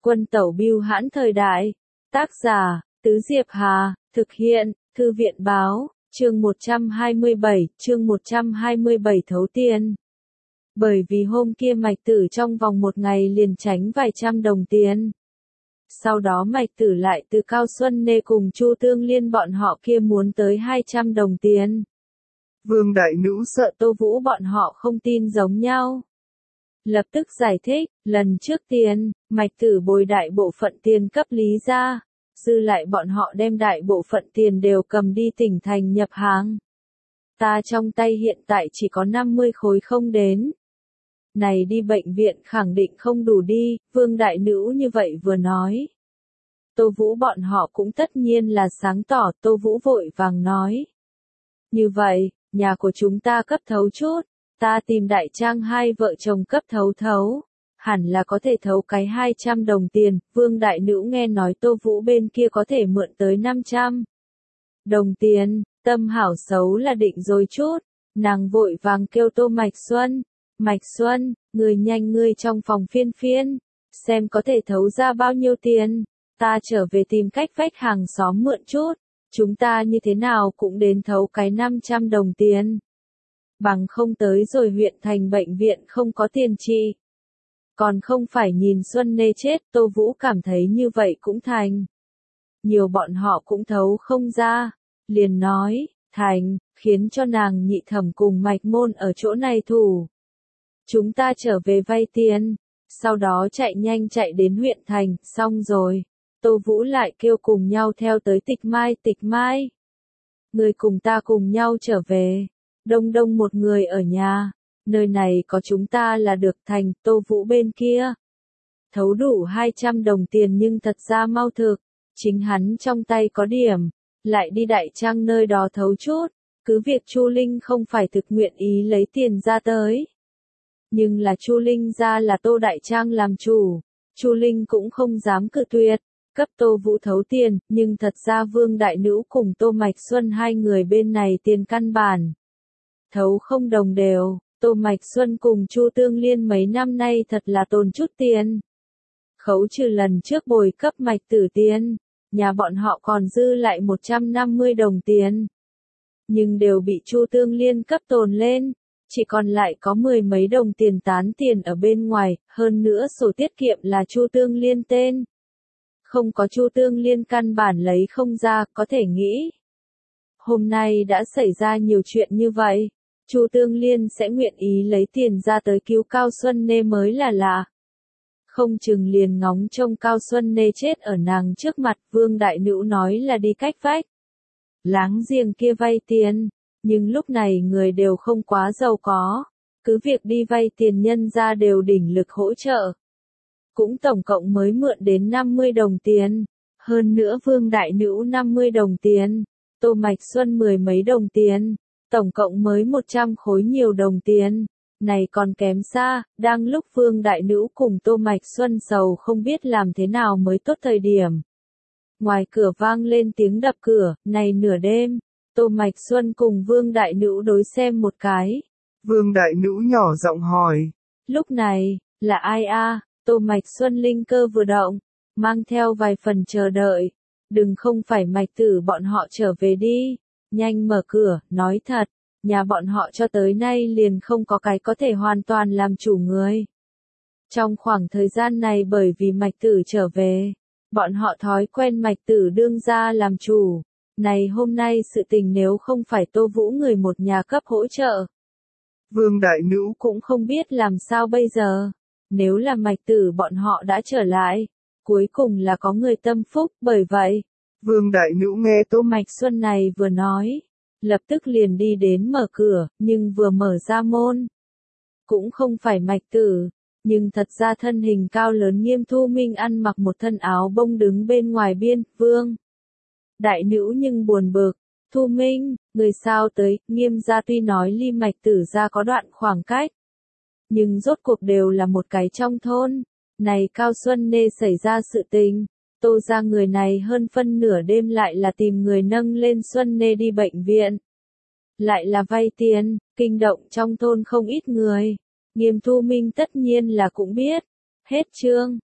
Quân tẩu bưu hãn thời đại. Tác giả, Tứ Diệp Hà, thực hiện, Thư viện báo, chương 127 thấu tiền. Bởi vì hôm kia Mạch Tử trong vòng một ngày liền tránh vài trăm đồng tiền. Sau đó Mạch Tử lại từ Cao Xuân Nê cùng Chu Tương Liên bọn họ kia muốn tới 200 đồng tiền. Vương Đại Nữ sợ Tô Vũ bọn họ không tin giống nhau. Lập tức giải thích, lần trước tiền, Mạch Tử bồi đại bộ phận tiền cấp Lý gia, dư lại bọn họ đem đại bộ phận tiền đều cầm đi tỉnh thành nhập hàng. Ta trong tay hiện tại chỉ có 50 khối không đến. Này đi bệnh viện khẳng định không đủ đi, Vương Đại Nữ như vậy vừa nói. Tô Vũ bọn họ cũng tất nhiên là sáng tỏ, Tô Vũ vội vàng nói. Như vậy, nhà của chúng ta cấp thấu chút, ta tìm Đại Trang hai vợ chồng cấp thấu, hẳn là có thể thấu cái 200 đồng tiền, Vương Đại Nữ nghe nói Tô Vũ bên kia có thể mượn tới 500 đồng tiền, tâm hảo xấu là định rồi chút, nàng vội vàng kêu Tô Mạch Xuân, người nhanh ngươi trong phòng phiên, xem có thể thấu ra bao nhiêu tiền, ta trở về tìm cách vách hàng xóm mượn chút, chúng ta như thế nào cũng đến thấu cái 500 đồng tiền. Bằng không tới rồi huyện thành bệnh viện không có tiền trị. Còn không phải nhìn Xuân Nê chết, Tô Vũ cảm thấy như vậy cũng thành. Nhiều bọn họ cũng thấu không ra, liền nói, thành, khiến cho nàng nhị thẩm cùng Mạch Môn ở chỗ này thủ. Chúng ta trở về vay tiền, sau đó chạy nhanh chạy đến huyện thành, xong rồi. Tô Vũ lại kêu cùng nhau theo tới Tịch Mai. Người cùng ta cùng nhau trở về, đông một người ở nhà, nơi này có chúng ta là được thành, Tô Vũ bên kia. Thấu đủ 200 đồng tiền nhưng thật ra mau thực, chính hắn trong tay có điểm, lại đi Đại Trang nơi đó thấu chút, cứ việc Chu Linh không phải thực nguyện ý lấy tiền ra tới. Nhưng là Chu Linh ra là Tô Đại Trang làm chủ, Chu Linh cũng không dám cự tuyệt, cấp Tô Vũ thấu tiền, nhưng thật ra Vương Đại Nữ cùng Tô Mạch Xuân hai người bên này tiền căn bản. Thấu không đồng đều, Tô Mạch Xuân cùng Chu Tương Liên mấy năm nay thật là tồn chút tiền. Khấu trừ lần trước bồi cấp Mạch Tử tiền, nhà bọn họ còn dư lại 150 đồng tiền. Nhưng đều bị Chu Tương Liên cấp tồn lên, chỉ còn lại có 10 mấy đồng tiền tán tiền ở bên ngoài, hơn nữa sổ tiết kiệm là Chu Tương Liên tên. Không có Chu Tương Liên căn bản lấy không ra, có thể nghĩ. Hôm nay đã xảy ra nhiều chuyện như vậy, Chu Tương Liên sẽ nguyện ý lấy tiền ra tới cứu Cao Xuân Nê mới là lạ. Không chừng liền ngóng trông Cao Xuân Nê chết ở nàng trước mặt, Vương Đại Nữ nói là đi cách vách. Láng giềng kia vay tiền, nhưng lúc này người đều không quá giàu có, cứ việc đi vay tiền nhân ra đều đỉnh lực hỗ trợ. Cũng tổng cộng mới mượn đến 50 đồng tiền, hơn nữa Vương Đại Nữ 50 đồng tiền, Tô Mạch Xuân 10 mấy đồng tiền, tổng cộng mới 100 khối nhiều đồng tiền, này còn kém xa, đang lúc Vương Đại Nữ cùng Tô Mạch Xuân sầu không biết làm thế nào mới tốt thời điểm. Ngoài cửa vang lên tiếng đập cửa, này nửa đêm, Tô Mạch Xuân cùng Vương Đại Nữ đối xem một cái. Vương Đại Nữ nhỏ giọng hỏi. Lúc này, là ai a? Tô Mạch Xuân linh cơ vừa động, mang theo vài phần chờ đợi. Đừng không phải Mạch Tử bọn họ trở về đi, nhanh mở cửa, nói thật, nhà bọn họ cho tới nay liền không có cái có thể hoàn toàn làm chủ người. Trong khoảng thời gian này bởi vì Mạch Tử trở về, bọn họ thói quen Mạch Tử đương ra làm chủ. Này hôm nay sự tình nếu không phải Tô Vũ người một nhà cấp hỗ trợ, Vương Đại Nữ cũng không biết làm sao bây giờ. Nếu là Mạch Tử bọn họ đã trở lại, cuối cùng là có người tâm phúc, bởi vậy, Vương Đại Nữ nghe Tô Mạch Xuân này vừa nói, lập tức liền đi đến mở cửa, nhưng vừa mở ra môn, cũng không phải Mạch Tử, nhưng thật ra thân hình cao lớn Nghiêm Thu Minh ăn mặc một thân áo bông đứng bên ngoài biên, Vương Đại Nữ nhưng buồn bực, Thu Minh, người sao tới, Nghiêm gia tuy nói ly Mạch Tử ra có đoạn khoảng cách, nhưng rốt cuộc đều là một cái trong thôn. Này Cao Xuân Nê xảy ra sự tình, Tô ra người này hơn phân nửa đêm lại là tìm người nâng lên Xuân Nê đi bệnh viện. Lại là vay tiền, kinh động trong thôn không ít người. Nghiêm Thu Minh tất nhiên là cũng biết. Hết chương.